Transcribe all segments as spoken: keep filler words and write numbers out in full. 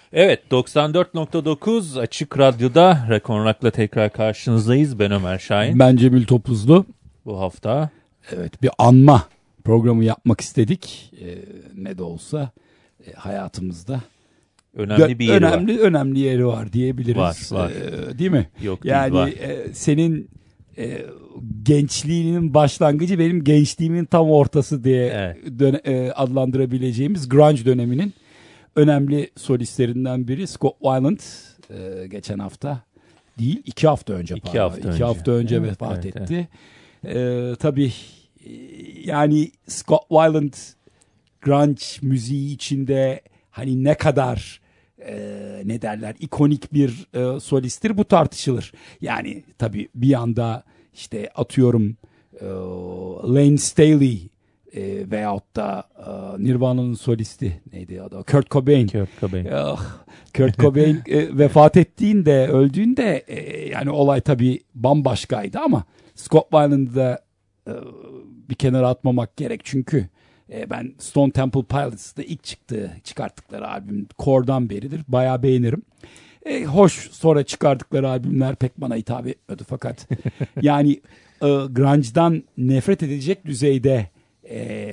Evet, doksan dört nokta dokuz Açık Radyo'da Rekonrak'la tekrar karşınızdayız. Ben Ömer Şahin. Ben Cemil Topuzlu. Bu hafta evet bir anma programı yapmak istedik. Ee, ne de olsa e, hayatımızda önemli bir yeri önemli, var. Önemli yeri var diyebiliriz. Var, var. Ee, değil mi? Yok yani değil, var. E, senin e, gençliğinin başlangıcı benim gençliğimin tam ortası diye evet. döne, e, adlandırabileceğimiz grunge döneminin önemli solistlerinden biri Scott Weiland. E, geçen hafta değil iki hafta önce iki pardon. hafta iki önce, hafta önce evet, vefat evet, etti. Evet. E, tabii yani Scott Weiland grunge müziği içinde hani ne kadar e, ne derler ikonik bir e, solisttir bu tartışılır. Yani tabii bir yanda işte atıyorum e, Lane Staley e, veyahut da e, Nirvana'nın solisti neydi adı? Kurt Cobain. Kurt Cobain. Oh, Kurt Cobain e, vefat ettiğinde, öldüğünde e, yani olay tabii bambaşkaydı ama Scott Weiland'ı da e, bir kenara atmamak gerek çünkü e, ben Stone Temple Pilots'ta ilk çıktığı, çıkarttıkları albüm Core'dan beridir. Bayağı beğenirim. E, hoş sonra çıkardıkları albümler pek bana hitap etmedi fakat yani e, grunge'dan nefret edecek düzeyde e,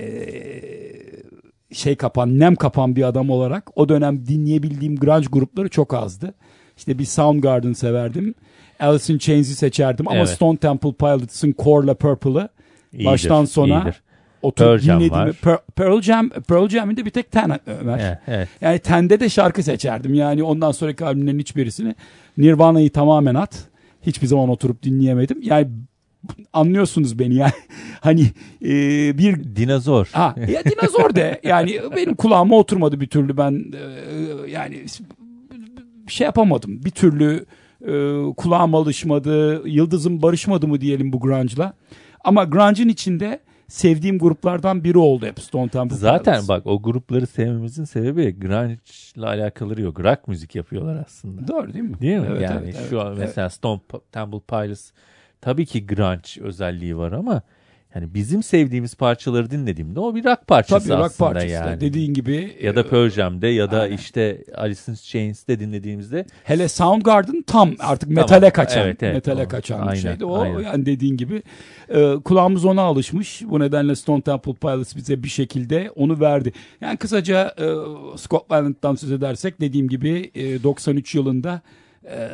şey kapan, nem kapan bir adam olarak o dönem dinleyebildiğim grunge grupları çok azdı. İşte bir Soundgarden severdim. Alice in Chains'i seçerdim ama evet. Stone Temple Pilots'ın Core'la Purple'ı İyidir, baştan sona iyidir. Oturup dinlediğim Pearl, Pearl Jam Pearl Jam'in de bir tek ten Ömer. Evet, evet. Yani tende de şarkı seçerdim. Yani ondan sonraki albümlerin hiçbirisini Nirvana'yı tamamen at. Hiçbir zaman oturup dinleyemedim. Yani anlıyorsunuz beni yani. Hani e, bir dinozor. Ha, ya dinozor de. Yani benim kulağıma oturmadı bir türlü ben e, yani bir şey yapamadım. Bir türlü e, kulağıma alışmadı. Yıldızım barışmadı mı diyelim bu grunge'la. Ama grunge'ın içinde sevdiğim gruplardan biri oldu hep Stone Temple Zaten Pilots. Bak o grupları sevmemizin sebebi grunge'la alakaları yok. Rock müzik yapıyorlar aslında. Doğru değil mi? Değil mi? Evet, yani evet, şu evet, an mesela evet. Stone Temple Pilots tabii ki grunge özelliği var ama yani bizim sevdiğimiz parçaları dinlediğimde o bir rock parçası tabii, aslında rock parçası yani. Dediğin gibi. Ya da Pearl Jam'de ya da aynen. işte Alice in Chains'te dinlediğimizde. Hele Soundgarden tam artık metale tamam. kaçan. Evet, evet, metale o, kaçan bir aynen, şeydi. O aynen. Yani dediğin gibi e, kulağımız ona alışmış. Bu nedenle Stone Temple Pilots bize bir şekilde onu verdi. Yani kısaca e, Scott Weiland'dan söz edersek dediğim gibi e, doksan üç yılında e,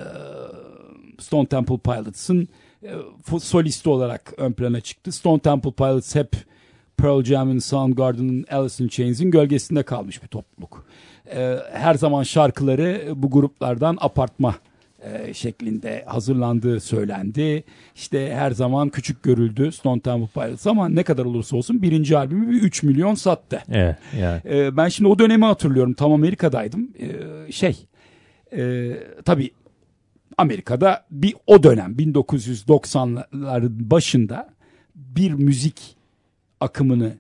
Stone Temple Pilots'ın e, solisti olarak ön plana çıktı. Stone Temple Pilots hep Pearl Jam'in, Soundgarden'ın, Alice in Chains'in gölgesinde kalmış bir topluluk. Ee, her zaman şarkıları bu gruplardan apartma e, şeklinde hazırlandığı söylendi. İşte her zaman küçük görüldü Stone Temple Pilots ama ne kadar olursa olsun birinci albümü bir üç milyon sattı. Evet, yani. Ee, ben şimdi o dönemi hatırlıyorum. Tam Amerika'daydım. Ee, şey, e, tabii Amerika'da bir o dönem bin dokuz yüz doksanların başında bir müzik akımını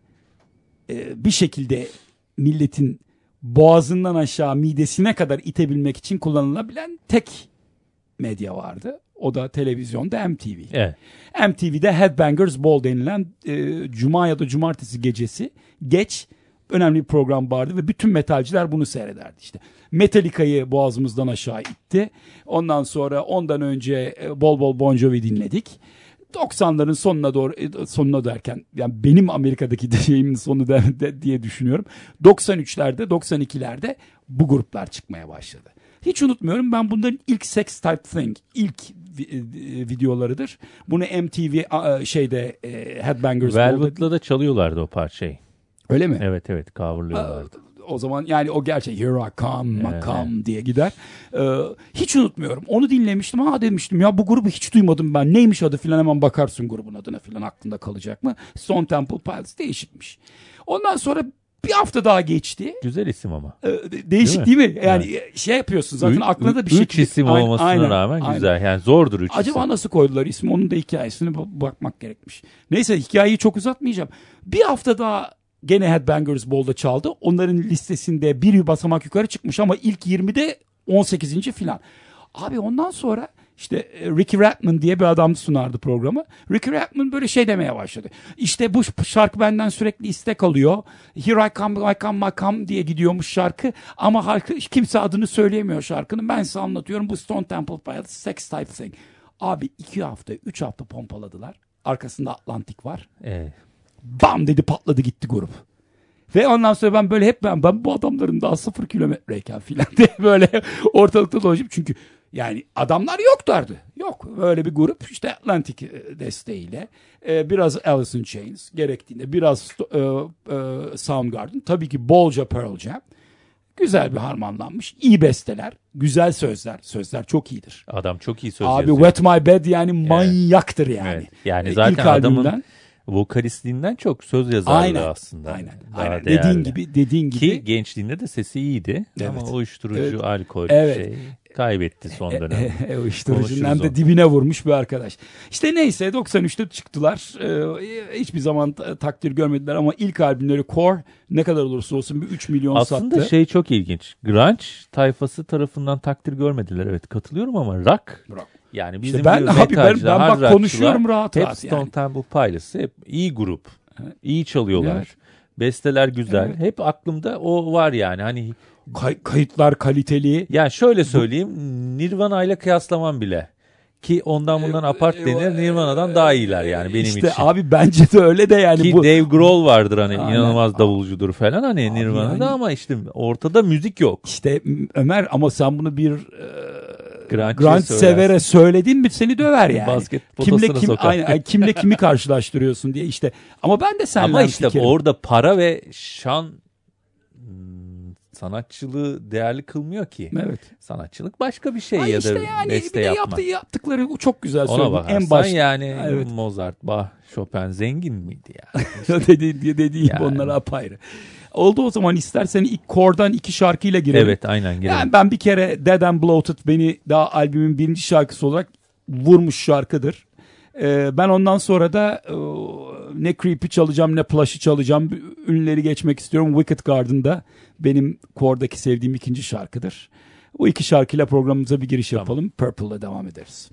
e, bir şekilde milletin boğazından aşağı midesine kadar itebilmek için kullanılabilen tek medya vardı. O da televizyonda M T V. Evet. M T V'de Headbangers Ball denilen e, cuma ya da cumartesi gecesi geç önemli bir program vardı ve bütün metalciler bunu seyrederdi işte. Metallica'yı boğazımızdan aşağı itti. Ondan sonra ondan önce bol bol Bon Jovi dinledik. doksanların sonuna doğru sonuna derken yani benim Amerika'daki şeyimin sonu de, de, diye düşünüyorum. doksan üçlerde doksan ikilerde bu gruplar çıkmaya başladı. Hiç unutmuyorum ben bunların ilk Sex Type Thing ilk videolarıdır. Bunu M T V şeyde Headbangers Velvet'la da çalıyorlardı o parçayı. Öyle mi? Evet evet coverlıyorlardı. O zaman yani o gerçek Here I Come, evet. Come diye gider. Ee, hiç unutmuyorum. Onu dinlemiştim. Ha demiştim ya bu grubu hiç duymadım ben. Neymiş adı filan hemen bakarsın grubun adına filan aklında kalacak mı? Stone Temple Pilots değişikmiş. Ondan sonra bir hafta daha geçti. Güzel isim ama. Ee, değişik değil mi? değil mi? Yani evet. şey yapıyorsun zaten Ü, aklına da bir şey. Üç isim olmasına aynen, rağmen aynen. güzel. Yani zordur üç Acaba isim. nasıl koydular ismi? Onun da hikayesine bakmak gerekmiş. Neyse hikayeyi çok uzatmayacağım. Bir hafta daha gene Headbangers Ball'da çaldı. Onların listesinde bir basamak yukarı çıkmış ama ilk yirmide on sekizinci filan. Abi ondan sonra İşte Ricky Rathman diye bir adam sunardı programı. Ricky Rathman böyle şey demeye başladı. İşte bu şarkı benden sürekli istek alıyor. Here I come, I come, I come diye gidiyormuş şarkı. Ama halkı, kimse adını söyleyemiyor şarkının. Ben size anlatıyorum. Bu Stone Temple Pilots Sex Type Thing. Abi iki hafta, üç hafta pompaladılar. Arkasında Atlantik var. Evet. Bam dedi, patladı gitti grup. Ve ondan sonra ben böyle hep ben, ben bu adamların daha sıfır kilometreyken filan diye böyle ortalıkta dolaşıp, çünkü yani adamlar yoklardı. Yok. Böyle bir grup işte Atlantic desteğiyle e, biraz Alice in Chains gerektiğinde biraz e, e, Soundgarden, tabii ki bolca Pearl Jam. Güzel bir harmanlanmış. İyi besteler. Güzel sözler. Sözler çok iyidir. Adam çok iyi söz Abi yazıyor. Wet My Bed yani manyaktır yani. Evet. Yani zaten İlk adamın albümden, vokalistliğinden çok söz yazarlığı aynen, aslında. Aynen. Daha aynen. değerli. Dediğin gibi, dediğin gibi. Ki gençliğinde de sesi iyiydi. Evet. Ama uyuşturucu, Evet. alkol Evet. şey kaybetti son dönem. E, uyuşturucunun hem de onu. dibine vurmuş bir arkadaş. İşte neyse doksan üçte çıktılar. Ee, hiçbir zaman ta- takdir görmediler ama ilk albümleri Core ne kadar olursa olsun bir üç milyon Aslında sattı. şey çok ilginç. Grunge tayfası tarafından takdir görmediler. Evet, katılıyorum ama rock. Rock. Yani bizim İşte ben gibi abi ben, metalciler, ben hard bak rockçılar konuşuyorum rahat hep rahat Stone yani. Temple Pilots hep iyi grup. İyi çalıyorlar. Evet. Besteler güzel. Evet. Hep aklımda o var yani. Hani Kay- kayıtlar kaliteli. yani şöyle söyleyeyim, Nirvana ile kıyaslamam bile. Ki ondan bundan apart denir, Nirvana'dan daha iyiler yani benim işte için. abi bence de öyle de yani. Ki bu... Dave Grohl vardır hani, Aynen. inanılmaz davulcudur falan hani Abi Nirvana'da, yani- ama işte ortada müzik yok. İşte Ömer, ama sen bunu bir Grunge'ye Grunge söylersin. severe söyledin mi seni döver yani. Basket kimle potasına kim sokar. aynen, kimle kimi karşılaştırıyorsun diye işte. Ama ben de seninle Ama işte fikirim. orada para ve şan hmm, sanatçılığı değerli kılmıyor ki. Evet. Sanatçılık başka bir şey Ay ya işte da yani beste bir de yapmak. yaptığı, yaptıkları çok güzel Ona söyledin. bakarsan En baş yani Evet. Mozart, Bach, Chopin zengin miydi ya? dediği diye dediği gibi Yani. onlar apayrı. Oldu, o zaman istersen ilk Core'dan iki şarkıyla girelim. Evet, aynen girelim. Yani ben bir kere Dead and Bloated beni daha albümün birinci şarkısı olarak vurmuş şarkıdır. Ee, ben ondan sonra da e, ne Creep'i çalacağım ne Plush'ı çalacağım. Ünlüleri geçmek istiyorum. Wicked Garden'da benim Core'daki sevdiğim ikinci şarkıdır. Bu iki şarkıyla programımıza bir giriş Tamam. yapalım. Purple'la devam ederiz.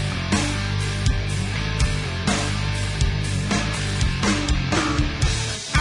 I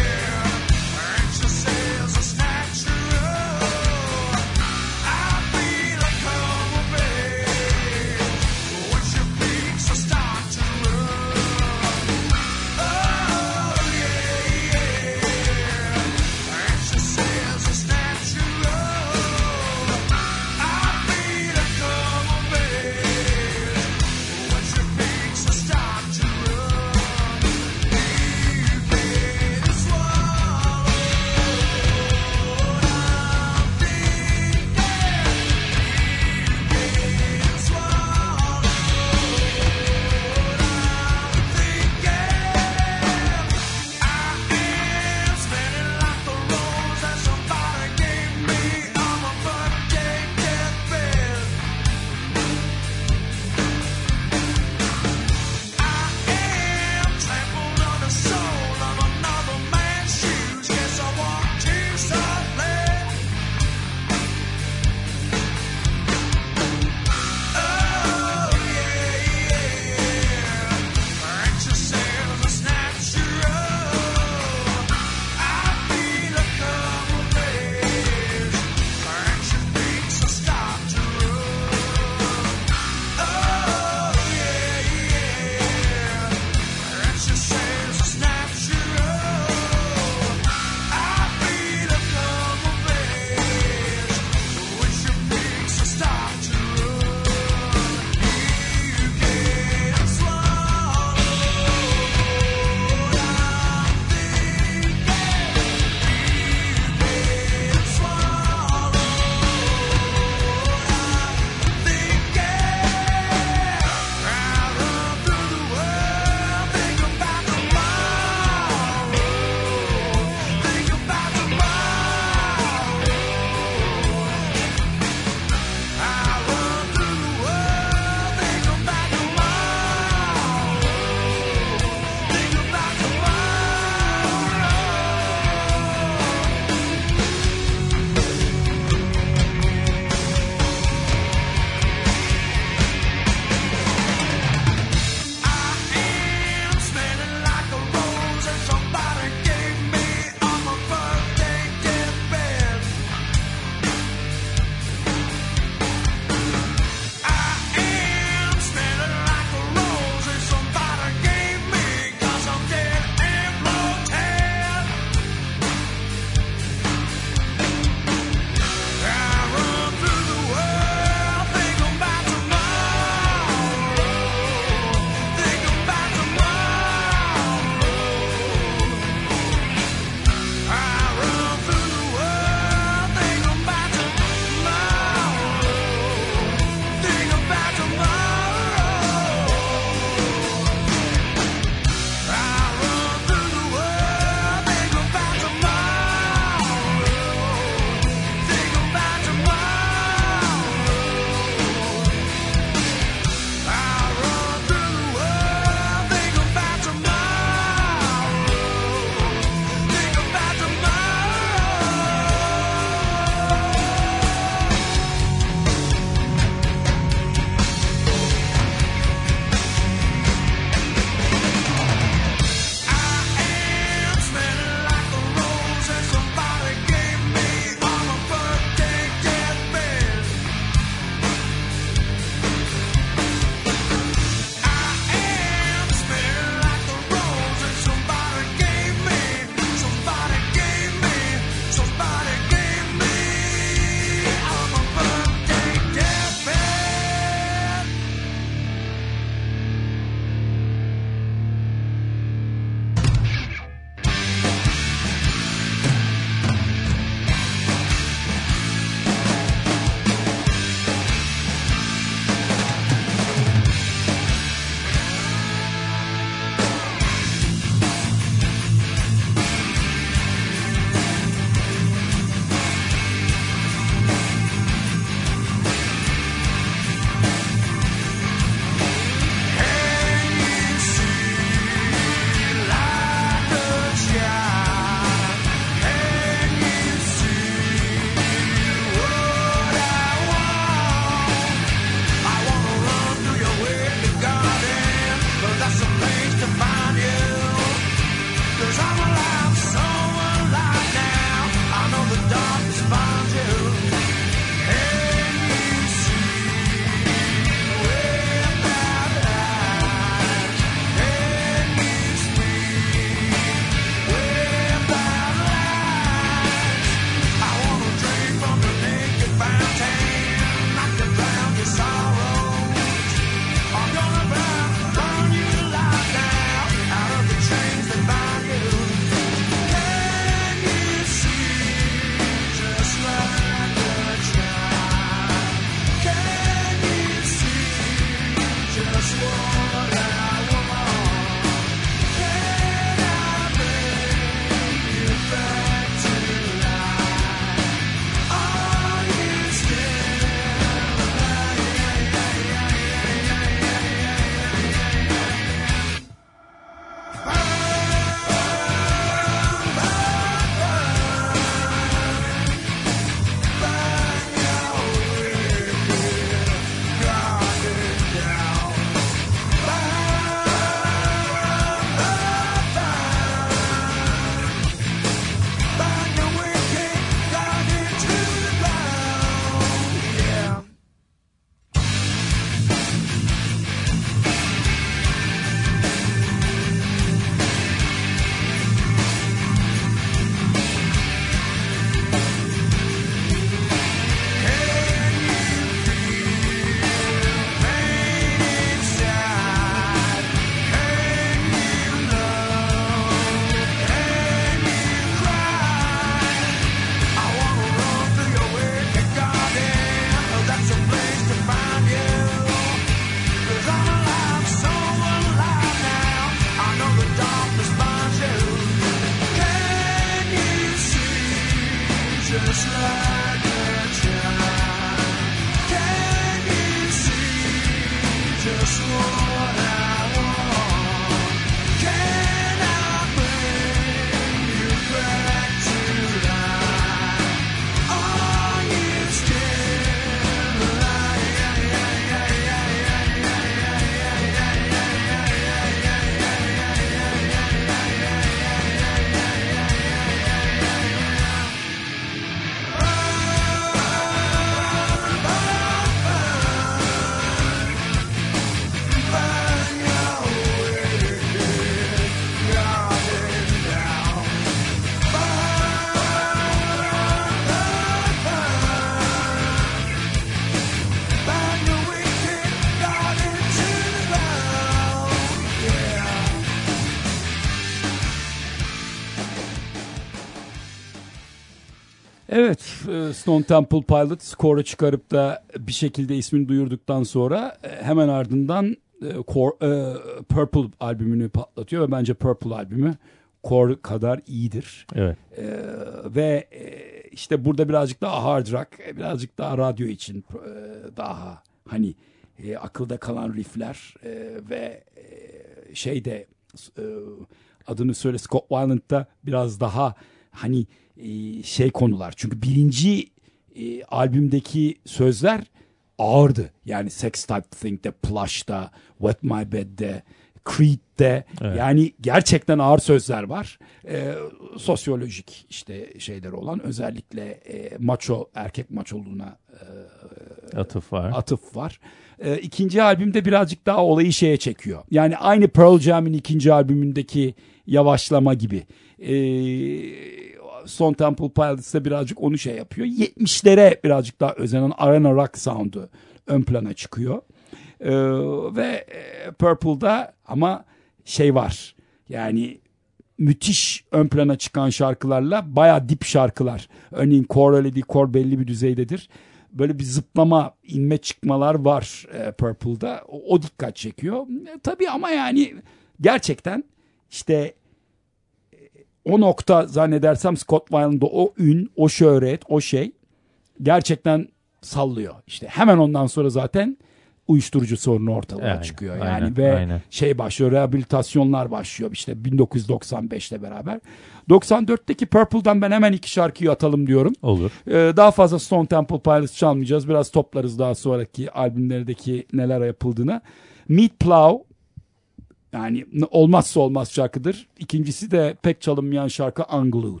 Evet, Stone Temple Pilots skoru çıkarıp da bir şekilde ismini duyurduktan sonra hemen ardından Purple albümünü patlatıyor ve bence Purple albümü Core kadar iyidir. Evet. Ve işte burada birazcık daha hard rock, birazcık daha radyo için daha hani akılda kalan riffler ve şeyde adını söyle, Scott Weiland'da biraz daha hani şey konular. Çünkü birinci e, albümdeki sözler ağırdı. Yani Sex Type Thing'de, Plush'da, Wet My Bed'de, Creed'de. Evet. Yani gerçekten ağır sözler var. E, sosyolojik işte şeyler olan, özellikle e, maço, erkek maçoluğuna e, atıf var. Atıf var. E, ikinci albümde birazcık daha olayı şeye çekiyor. Yani aynı Pearl Jam'in ikinci albümündeki yavaşlama gibi. Eee Stone Temple Pilots'da birazcık onu şey yapıyor. yetmişlere birazcık daha özenen arena rock sound'u ön plana çıkıyor. Ee, ve Purple'da ama şey var. Yani müthiş ön plana çıkan şarkılarla bayağı dip şarkılar. Örneğin Core öyle değil. Core belli bir düzeydedir. Böyle bir zıplama, inme çıkmalar var e, Purple'da. O, o dikkat çekiyor. E, tabii ama yani gerçekten işte o nokta zannedersem Scott Weiland'da o ün, o şöhret, o şey gerçekten sallıyor. İşte hemen ondan sonra zaten uyuşturucu sorunu ortalığa aynen, çıkıyor. Yani aynen, ve aynen. şey başlıyor, rehabilitasyonlar başlıyor işte bin dokuz yüz doksan beşle beraber. doksan dörtteki Purple'dan ben hemen iki şarkıyı atalım diyorum. Olur. Ee, daha fazla Stone Temple Pilots çalmayacağız. Biraz toplarız daha sonraki albümlerdeki neler yapıldığını. Meat Plow, yani olmazsa olmaz şarkıdır. İkincisi de pek çalınmayan şarkı Unglued.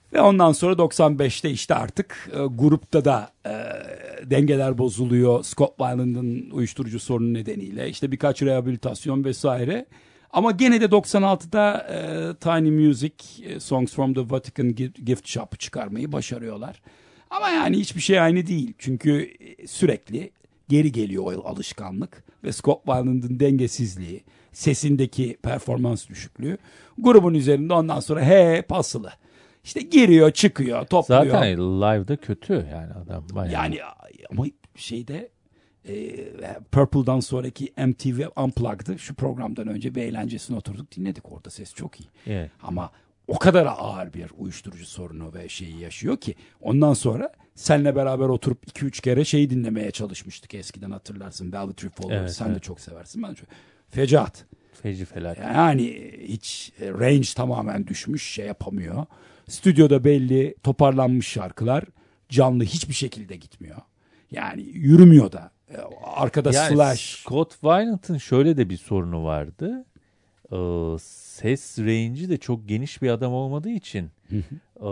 Ve ondan sonra doksan beşte işte artık e, grupta da e, dengeler bozuluyor. Scott Weiland'ın uyuşturucu sorunu nedeniyle. İşte birkaç rehabilitasyon vesaire. Ama gene de doksan altıda e, Tiny Music, e, Songs from the Vatican Gift Shop'u çıkarmayı başarıyorlar. Ama yani hiçbir şey aynı değil. Çünkü sürekli geri geliyor o alışkanlık. Ve Scott Weiland'ın dengesizliği, sesindeki performans düşüklüğü grubun üzerinde ondan sonra he pasılı. İşte giriyor, çıkıyor, topluyor. Zaten live'da kötü yani adam. Bayağı. Yani ama şeyde e, Purple'dan sonraki M T V Unplugged'ı şu programdan önce bir eğlencesine oturduk dinledik. Orada ses çok iyi. Evet. Ama o kadar ağır bir uyuşturucu sorunu ve şeyi yaşıyor ki ondan sonra seninle beraber oturup iki üç kere şeyi dinlemeye çalışmıştık eskiden, hatırlarsın. Velvet Revolver. Evet, Sen evet. de çok seversin. Ben çok... Fecaat. Feci felaket. Yani hiç range tamamen düşmüş, şey yapamıyor. Stüdyoda belli toparlanmış şarkılar canlı hiçbir şekilde gitmiyor. Yani yürümüyor da. Arkada yani Slash. Scott Weiland'ın şöyle de bir sorunu vardı. Ee, ses range'i de çok geniş bir adam olmadığı için ee,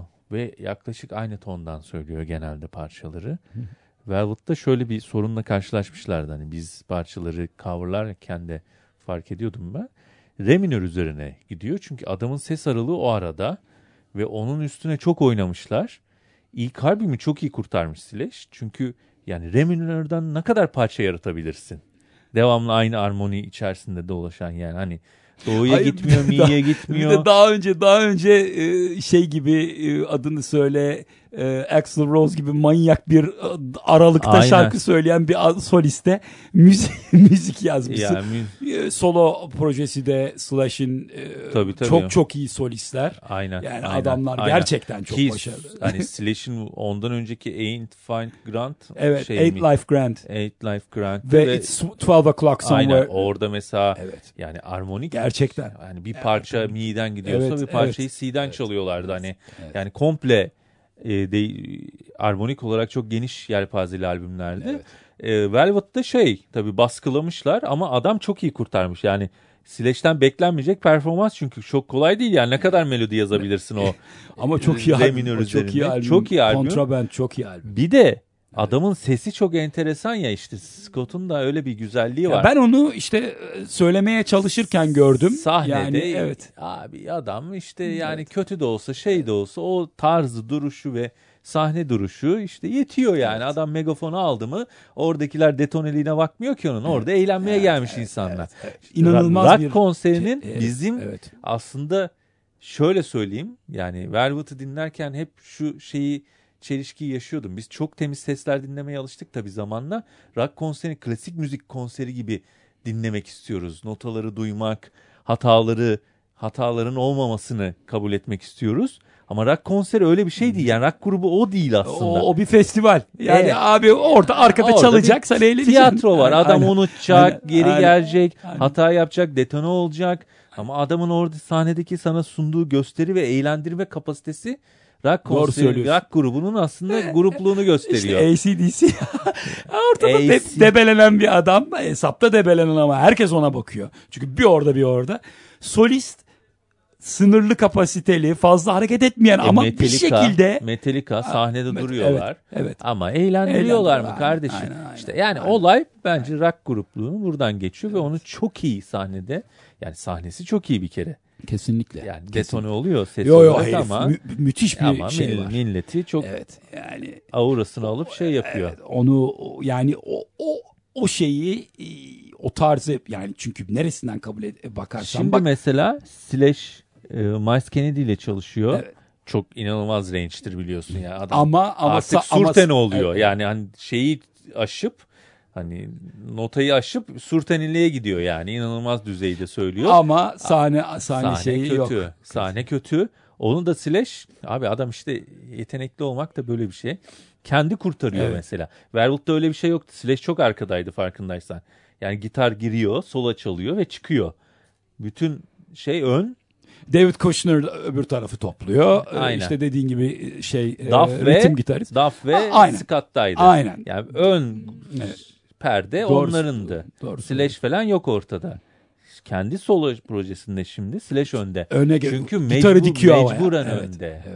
ve yaklaşık aynı tondan söylüyor genelde parçaları. Velvet'ta şöyle bir sorunla karşılaşmışlardı. Hani biz parçaları coverlarken de fark ediyordum ben. Re minör üzerine gidiyor. Çünkü adamın ses aralığı o arada ve onun üstüne çok oynamışlar. İlk albümü çok iyi kurtarmış Slash. Çünkü yani re minörden ne kadar parça yaratabilirsin? Devamlı aynı armoni içerisinde dolaşan yani hani doğuya Hayır, gitmiyor, bir de daha- mi'ye gitmiyor. Bir de daha önce daha önce e, şey gibi e, adını söyle e, Axl Rose gibi manyak bir e, aralıkta Aynen. şarkı söyleyen bir a- soliste müzik müzik yazmışsın. Yani mü- E, Solo projesi de Slash'in e, Tabii, tabii. çok çok iyi solistler. Aynen. Yani aynen, adamlar aynen. gerçekten çok Ki, başarılı. Hani Slash'in ondan önceki Ain't Find Grant Evet, şey Eight mi? Life Grand Eight Life Grant ve, It's twelve O'Clock Somewhere. aynen orada mesela Evet. yani armonik Gerçekten. yani bir parça mi'den gidiyorsa Evet, bir parçayı evet. C'den evet. çalıyorlardı hani yani komple e, de, armonik olarak çok geniş yelpazeli albümlerdi. Evet. E, Velvet'ta şey tabii baskılamışlar ama adam çok iyi kurtarmış yani Slash'ten beklenmeyecek performans çünkü çok kolay değil yani ne kadar melodi yazabilirsin o Ama çok iyi re albüm. minör O çok iyi üzerinde. albüm. Çok iyi albüm. Kontraband çok iyi albüm. Bir de adamın sesi çok enteresan ya işte Scott'un da öyle bir güzelliği Ya var. ben onu işte e, söylemeye çalışırken gördüm. Sahnede yani, evet. abi adam işte yani kötü de olsa şey de olsa o tarzı duruşu ve sahne duruşu işte yetiyor yani. Evet. Adam megafonu aldı mı oradakiler detoneliğine bakmıyor ki onun. Orada eğlenmeye Evet, gelmiş evet, insanlar. evet, evet. İnanılmaz rock bir konserinin şey, evet, bizim evet. aslında şöyle söyleyeyim yani Velvet'ı dinlerken hep şu şeyi çelişkiyi yaşıyordum. Biz çok temiz sesler dinlemeye alıştık tabii zamanla. Rock konseri, klasik müzik konseri gibi dinlemek istiyoruz. Notaları duymak, hataları, hataların olmamasını kabul etmek istiyoruz. Ama rock konseri öyle bir şey değil. Yani rock grubu o değil aslında. O, o bir festival. Yani Evet. abi orada arkada Orada çalacak, bir sen eğleneceksin. tiyatro var. Aynen, Adam aynen. unutacak, Aynen, geri aynen. gelecek, Aynen. hata yapacak, detone olacak. Ama adamın orada sahnedeki sana sunduğu gösteri ve eğlendirme kapasitesi rock Doğru konseri, söylüyorsun. rock grubunun aslında grupluğunu gösteriyor. İşte A C D C ortada A C de, debelenen bir adam, hesapta debelenen ama herkes ona bakıyor. Çünkü bir orada bir orada. Solist sınırlı kapasiteli, fazla hareket etmeyen E, ama Metallica, bir şekilde Metallica sahnede Met- duruyorlar. Evet, evet. Ama eğlendiriyorlar Eğlendiriyorlar. mı kardeşim? Aynen, aynen, işte yani aynen. olay bence rock grupluğunu buradan geçiyor ve onu çok iyi sahnede. Yani sahnesi çok iyi bir kere. Kesinlikle. Yani Kesinlikle. detone oluyor ses Yo yo olarak herif ama mü- müthiş bir ama şey mill- var. milleti çok Evet yani aurasını alıp şey yapıyor. evet, onu yani o o o şeyi e, o tarzı yani çünkü neresinden kabul ed- bakarsan Şimdi bak. mesela Slash e, Miles Kennedy ile çalışıyor. Evet. Çok inanılmaz range'tir biliyorsun ya. Adam Ama ama artık sa- ama- surten oluyor. Evet. Yani hani şeyi aşıp hani notayı aşıp surteniliğe gidiyor yani. İnanılmaz düzeyde söylüyor. Ama sahne sahne, Sahne şeyi kötü. yok. Sahne kötü. Onu da Slash abi adam işte yetenekli olmak da böyle bir şey. Kendi kurtarıyor Evet. mesela. Velvet'te öyle bir şey yoktu. Slash çok arkadaydı farkındaysan. Yani gitar giriyor, sola çalıyor ve çıkıyor. Bütün şey ön. David Kushner da öbür tarafı topluyor. Ee, Aynen. İşte dediğin gibi şey Duff e, ve ritim gitarist. Duff ve A- aynen. Scott'taydı. Aynen. Yani ön Evet. perde Doğru- onlarındı. doğru Slash falan yok ortada. Kendi solo projesinde şimdi Slash önde. Öne gel- Çünkü gitarı mecbur, dikiyor havaya. mecburen Evet, önde. Evet.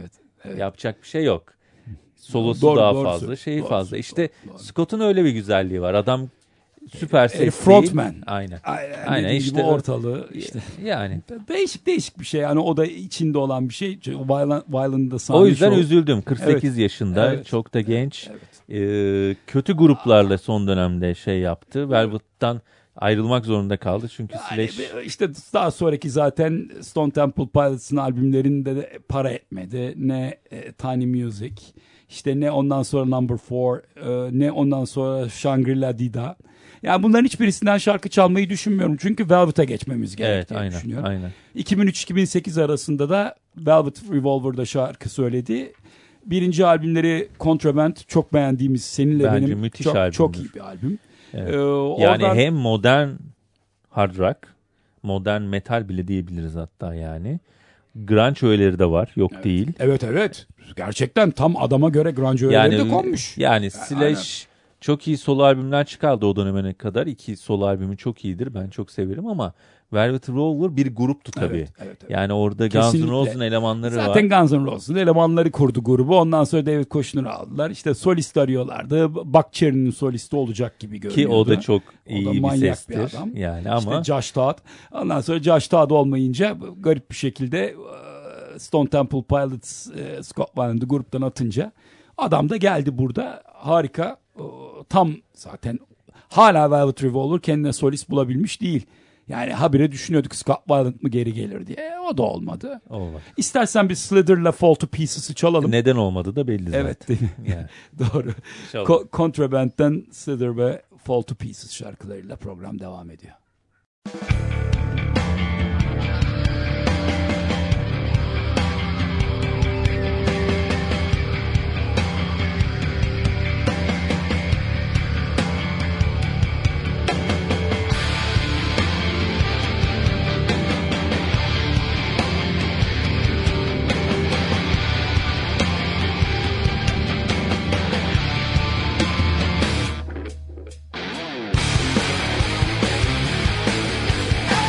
evet. Yapacak bir şey yok. Solosu Doğru, daha doğru, fazla, doğru, şeyi doğru, fazla. doğru, İşte doğru. Scott'un öyle bir güzelliği var. Adam süper ses e, frontman. değil. Aynen. Aynen, Aynen işte gibi ortalığı işte. Yani. Değişik değişik bir şey. Yani o da içinde olan bir şey. Violent'da sahne O yüzden show. üzüldüm. kırk sekiz Evet. yaşında. Evet. Çok da genç. Evet. Ee, kötü gruplarla son dönemde şey yaptı. Velvet'tan ayrılmak zorunda kaldı. Çünkü Yani Slash... işte daha sonraki zaten Stone Temple Pilots'ın albümlerinde de para etmedi. Ne e, Tiny Music, işte ne ondan sonra Number Four, e, ne ondan sonra Shangri-La Dida. Yani bunların hiçbirisinden şarkı çalmayı düşünmüyorum. Çünkü Velvet'e geçmemiz gerektiğini evet, aynen, düşünüyorum. Aynen. iki bin üç iki bin sekiz arasında da Velvet Revolver'da şarkı söyledi. Birinci albümleri Contraband, çok beğendiğimiz, seninle Bence benim müthiş çok, albümdür. çok iyi bir albüm. Evet. Ee, yani oradan... hem modern hard rock, modern metal bile diyebiliriz hatta yani. Grunge öğeleri de var, yok evet. değil. Evet evet. Gerçekten tam adama göre grunge öğeleri yani, de konmuş. Yani, yani Slash aynen. çok iyi solo albümler çıkardı o dönemine kadar. İki solo albümü çok iyidir. Ben çok severim ama Velvet Revolver bir gruptu tabii. Evet, evet, evet. Yani orada Kesinlikle. Guns N' Roses'un elemanları Zaten var. Zaten Guns N' Roses'un elemanları kurdu grubu. Ondan sonra David Kushner'ı aldılar. İşte solist arıyorlardı. Buck Cherry'nin solisti olacak gibi görünüyordu. Ki o da çok iyi o da bir manyak sestir. Bir adam. Yani ama İşte Josh Todd. Ondan sonra Josh Todd olmayınca garip bir şekilde Stone Temple Pilots Scott Weiland'ı gruptan atınca adam da geldi burada. Harika. Tam zaten hala Velvet Revolver kendine solist bulabilmiş değil. Yani habire düşünüyorduk Scott Weiland mı geri gelir diye. E, o da olmadı. olmadı. İstersen bir Slither'la Fall to Pieces'ı çalalım. Neden olmadı da belli zaten. Evet değil mi? Yani. Doğru. Ko- Contraband'den Slither ve Fall to Pieces şarkılarıyla program devam ediyor. Hey!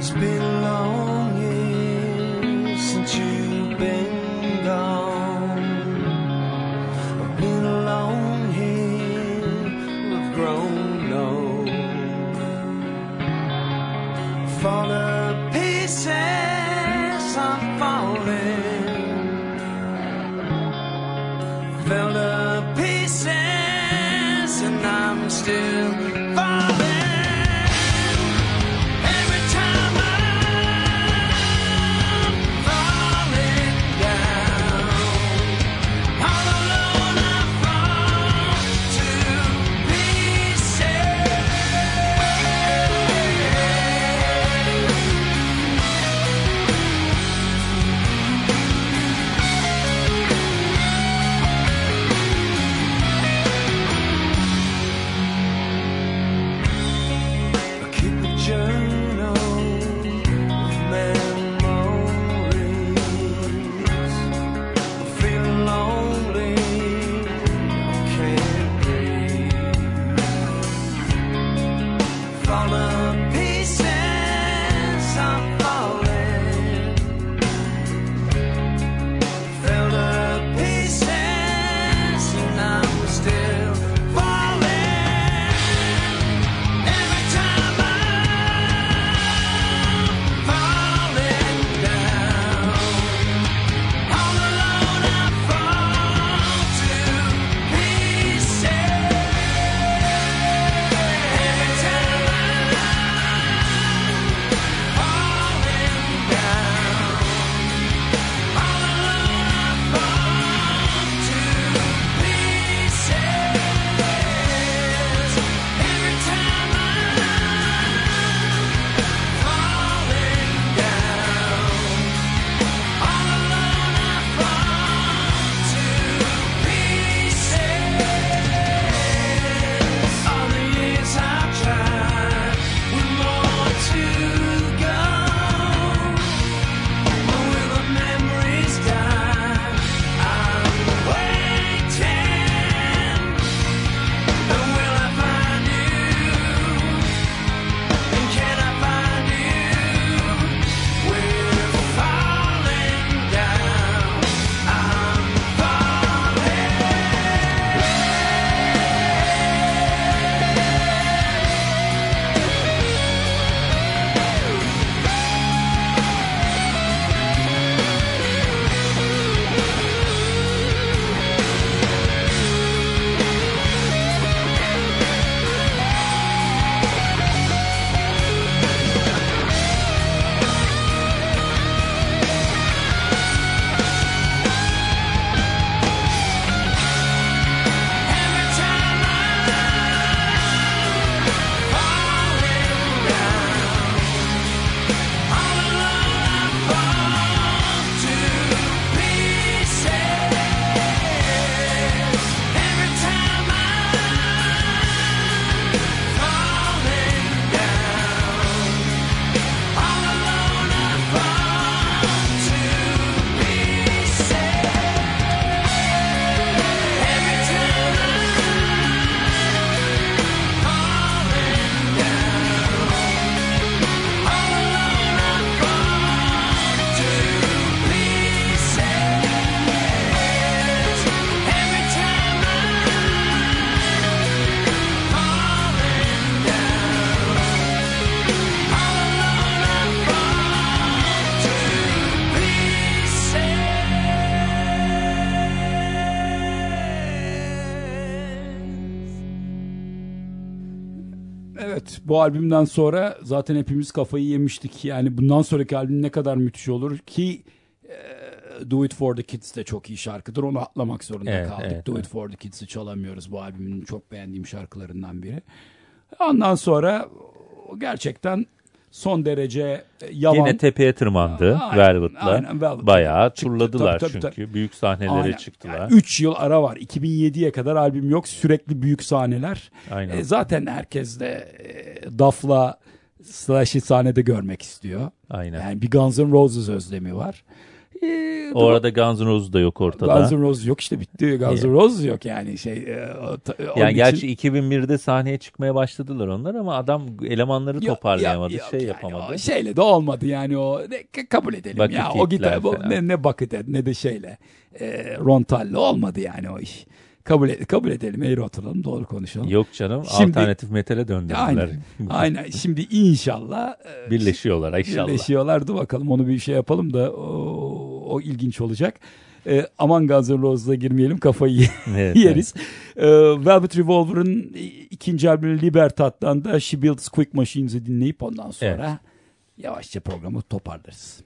It's been a long year since you've been gone. I've been alone here, we've grown old. Fall to pieces, I'm falling. Fell to pieces, and I'm still falling. Evet, bu albümden sonra zaten hepimiz kafayı yemiştik. Yani bundan sonraki albüm ne kadar müthiş olur ki e, Do It For The Kids de çok iyi şarkıdır. Onu atlamak zorunda evet, kaldık. Evet, Do evet. It For The Kids'i çalamıyoruz. Bu albümün çok beğendiğim şarkılarından biri. Ondan sonra gerçekten son derece yavan. Yine tepeye tırmandı Aynen, Velvet'la. aynen, Velvet. Bayağı Çıktı, turladılar tabii, tabii, çünkü. tabii. Büyük sahnelere Aynen. çıktılar. Yani üç yıl ara var. iki bin yediye kadar albüm yok. Sürekli büyük sahneler. Aynen. E, zaten herkes de e, Duff'la Slash'i sahnede görmek istiyor. Aynen. Yani bir Guns N' Roses özlemi var. Ee, Orada Guns N' Roses da yok ortada. Guns N' Roses yok işte, bitti. Guns N' Roses yok yani şey. E, o, yani gerçi için... iki bin birde sahneye çıkmaya başladılar onlar ama adam elemanları toparlayamadı, yok, yok, şey yani yapamadı. O şeyle de olmadı yani o ne, kabul edelim Bucket ya o gitar falan. ne, ne Buckethead ne de şeyle e, Rontal'le olmadı yani o iş. Kabul, et, kabul edelim, eğri oturalım, doğru konuşalım. Yok canım, Şimdi, alternatif metale döndürdüler. Aynen, aynen. Şimdi inşallah e, birleşiyorlar inşallah. Birleşiyorlar, dur bakalım, onu bir şey yapalım da o, o ilginç olacak. E, aman Guns N' Roses'a girmeyelim, kafayı evet, yeriz. Evet. E, Velvet Revolver'ın ikinci albümü Libertad'dan da She Builds Quick Machines'i dinleyip ondan sonra evet. yavaşça programı toparlarız.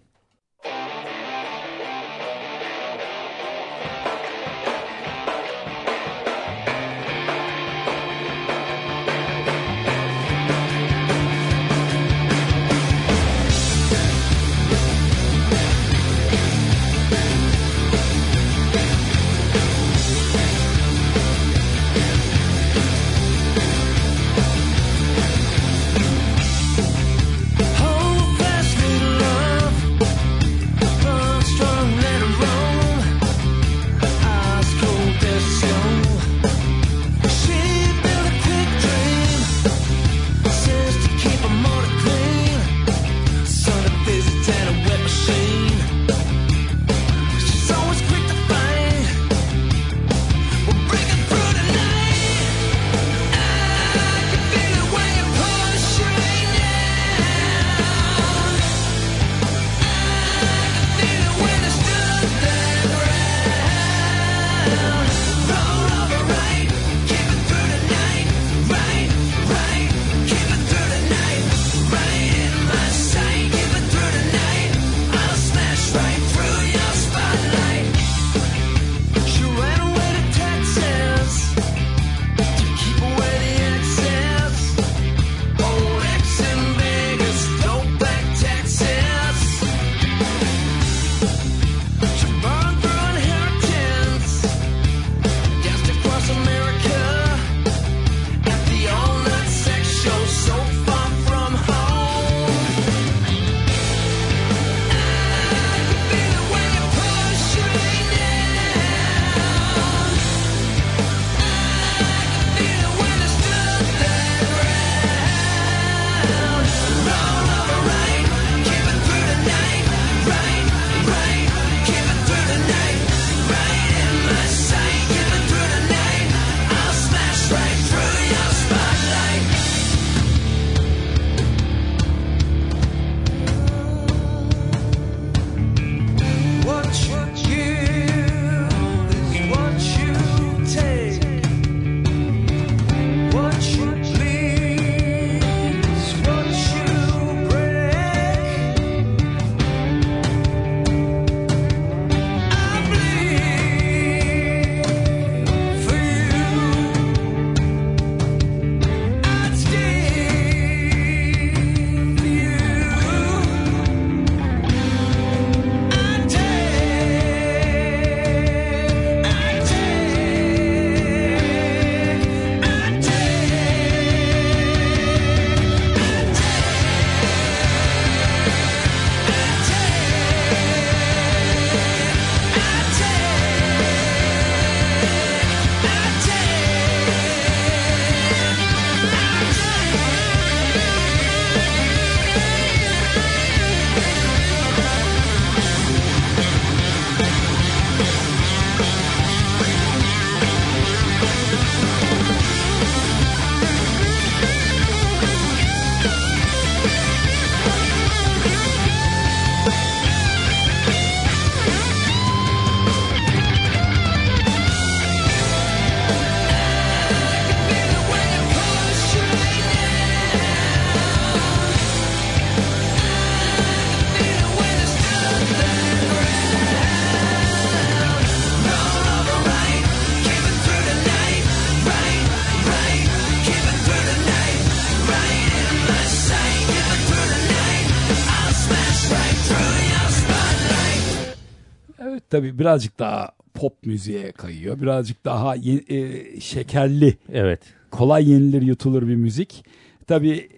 Tabii birazcık daha pop müziğe kayıyor. Birazcık daha ye- e, şekerli. Evet. Kolay yenilir, yutulur bir müzik. Tabii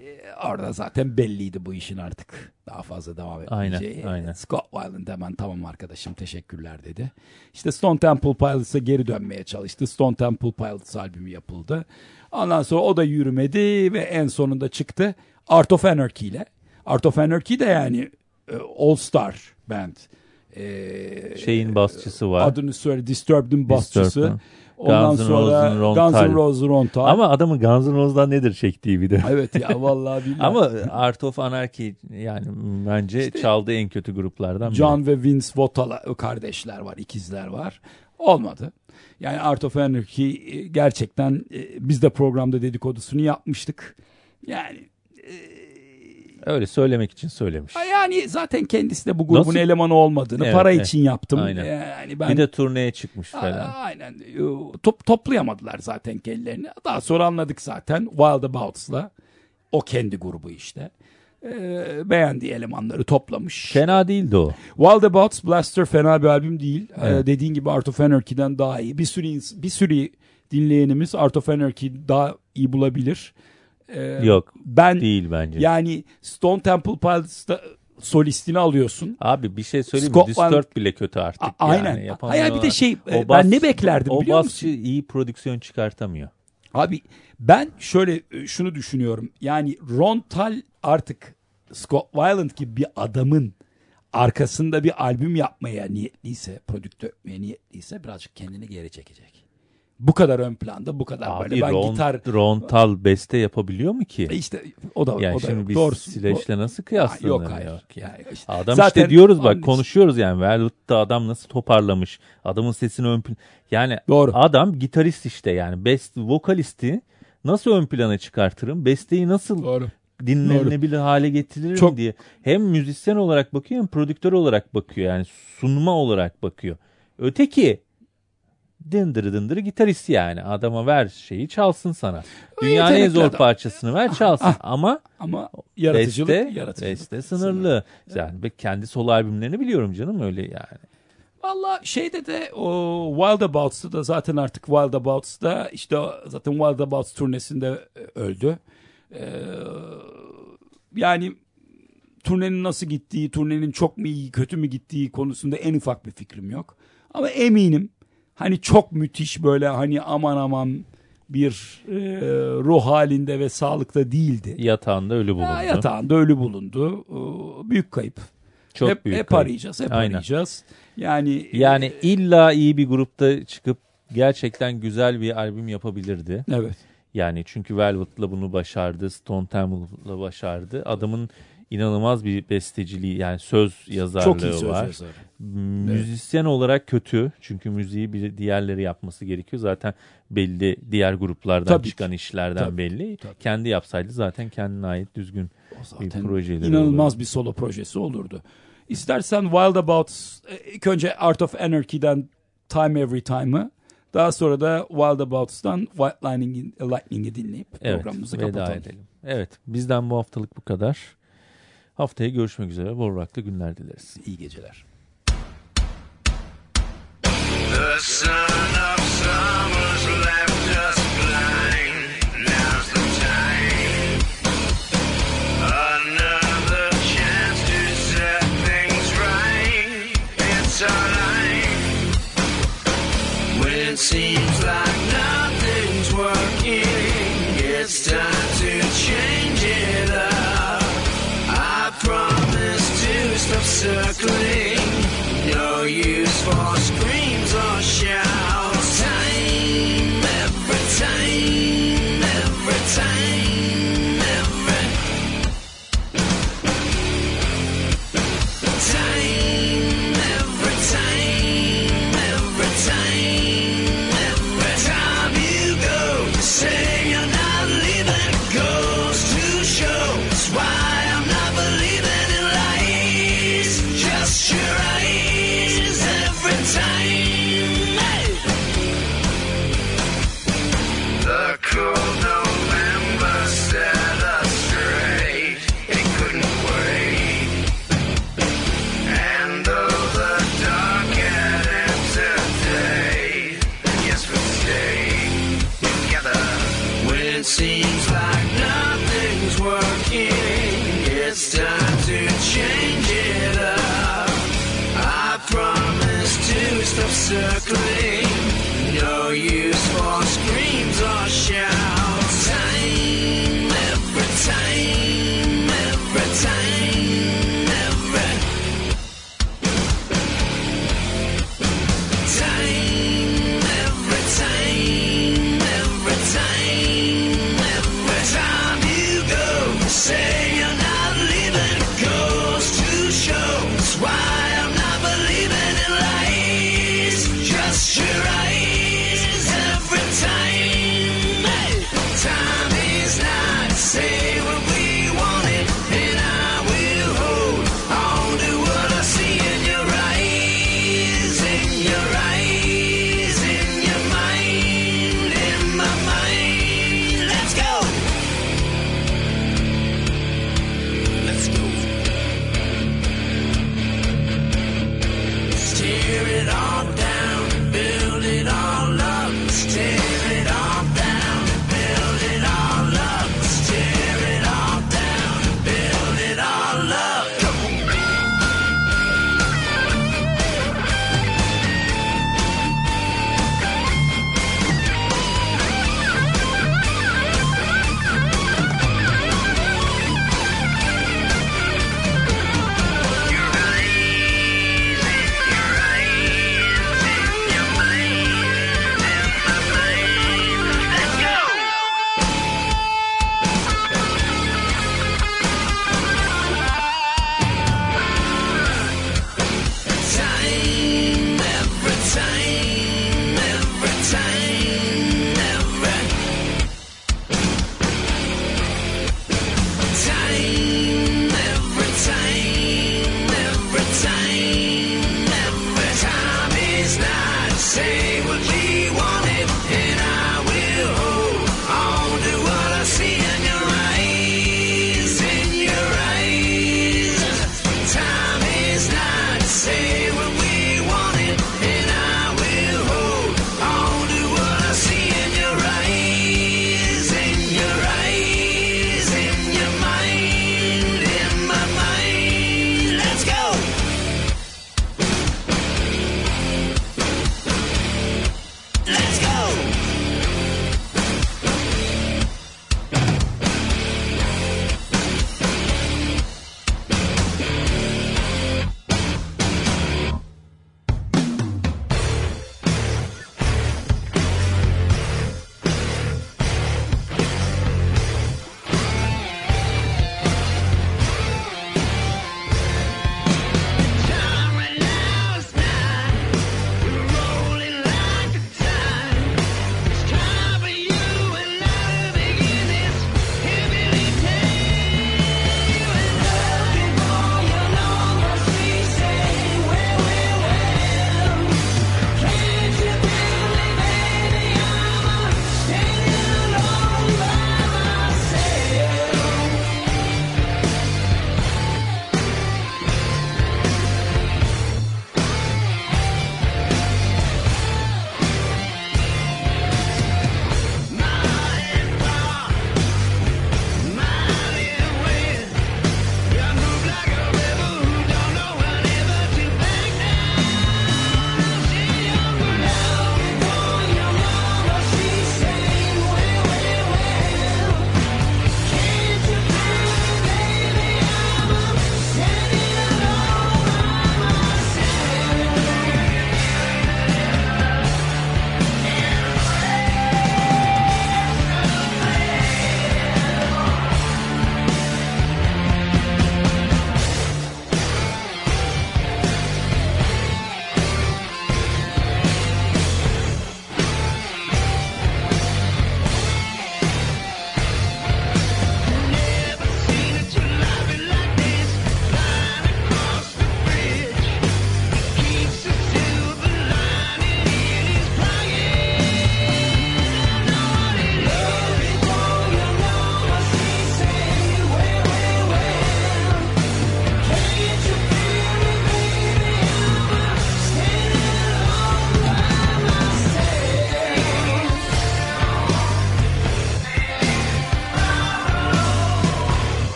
orada zaten belliydi bu işin artık daha fazla devam etmeyeceği. Aynen, aynen. Scott Weiland hemen tamam arkadaşım teşekkürler dedi. İşte Stone Temple Pilots'a geri dönmeye çalıştı. Stone Temple Pilots albümü yapıldı. Ondan sonra o da yürümedi ve en sonunda çıktı Art of Anarchy ile. Art of Anarchy de yani All Star Band. Ee, Şeyin basçısı var. Adını söyle, Disturbed'in basçısı. Disturbed. Ondan Guns N' sonra Roses'un Ron Guns N' Tal. Roses Ron Tal. Ama adamın Guns N' Roses'dan nedir çektiği bir de. Evet ya vallahi billahi. Ama Art of Anarchy yani bence İşte çaldığı en kötü gruplardan biri. John ve Vince Votala kardeşler var, ikizler var. Olmadı. Yani Art of Anarchy gerçekten biz de programda dedikodusunu yapmıştık. Yani öyle söylemek için söylemiş. yani zaten kendisi de bu grubun Nasıl? elemanı olmadığını Evet, para evet. için yaptım. Aynen. Yani ben Bir de turneye çıkmış falan. A- Aynen. Top, toplayamadılar zaten kendilerini. Daha sonra anladık zaten Wild Abouts'la. O kendi grubu işte. Ee, beğendiği elemanları toplamış. Fena değildi o. Wild Abouts Blaster fena bir albüm değil. Evet. Ee, dediğin gibi Art of Anarchy'den daha iyi. Bir sürü ins- bir sürü dinleyenimiz Art of Anarchy daha iyi bulabilir. Ee, Yok. Ben Değil bence. yani Stone Temple Pilots'ta solistini alıyorsun. Abi bir şey söyleyeyim mi? Scott Disturbed bile kötü artık. A- aynen. Yani. Hayır bir de şey O ben bas- ne beklerdim o biliyor musun? basçı iyi prodüksiyon çıkartamıyor. Abi ben şöyle şunu düşünüyorum. Yani Ron Tal artık Scott Weiland gibi bir adamın arkasında bir albüm yapmaya niyetliyse, prodüktör etmeye niyetliyse birazcık kendini geri çekecek. Bu kadar ön planda, bu kadar Abi böyle ben Ron, gitar Ron Tal beste yapabiliyor mu ki? işte o da Yani o da şimdi yok. biz Doğrusu. Slash'le nasıl O- kıyaslanır? Yok hayır. Yok ya. Yani işte Adam zaten işte diyoruz onun bak için- konuşuyoruz yani. Velvet'te adam nasıl toparlamış. Adamın sesini ön plan... Yani Doğru. adam gitarist işte yani. Best vokalisti nasıl ön plana çıkartırım? Besteyi nasıl Doğru. dinlenebilir hale getiririm Çok- diye. Hem müzisyen olarak bakıyor hem prodüktör olarak bakıyor. Yani sunma olarak bakıyor. Öteki dındırı dındırı gitarist yani. Adama ver şeyi çalsın sana. Dünyanın en yetenekli zor adam. parçasını ver çalsın. ah. Ama Ama yaratıcılık, beste, yaratıcılık. beste sınırlı. Yani ben kendi solo albümlerini biliyorum canım öyle yani. Valla şeyde de o Wild Abouts'ta da zaten artık Wild Abouts'ta işte o zaten Wild Abouts turnesinde öldü. Ee, yani turnenin nasıl gittiği, turnenin çok mu iyi, kötü mü gittiği konusunda en ufak bir fikrim yok. Ama eminim hani çok müthiş böyle hani aman aman bir e, ruh halinde ve sağlıkta değildi. Yatağında ölü bulundu. Ha, yatağında ölü bulundu. Ee, büyük kayıp. Çok hep, büyük hep kayıp. arayacağız, hep Aynen. arayacağız. Yani Yani illa iyi bir grupta çıkıp gerçekten güzel bir albüm yapabilirdi. evet. Yani çünkü Velvet'la bunu başardı, Stone Temple'la başardı. Adamın inanılmaz bir besteciliği yani söz yazarlığı Çok iyi söz var. yazarı. Müzisyen olarak kötü çünkü müziği bir diğerleri yapması gerekiyor. Zaten belli diğer gruplardan Tabii çıkan ki. işlerden Tabii, belli. tabii. Kendi yapsaydı zaten kendine ait düzgün O bir zaten projeleri inanılmaz olurdu. bir solo projesi olurdu. İstersen Wild Abouts, ilk önce Art of Anarchy'den Time Every Time'ı, daha sonra da Wild Abouts'tan White Lightning'i, Lightning'i dinleyip Evet, programımızı veda kapatalım. edelim. Evet, bizden bu haftalık bu kadar. Haftaya görüşmek üzere. Bol rock'lı günler dileriz. İyi geceler. The sun of summer's left us blind. Now's the time. Another chance to set things right. It's our life. When it seems like nothing's working, it's time to change it up. I promise to stop circling. No, you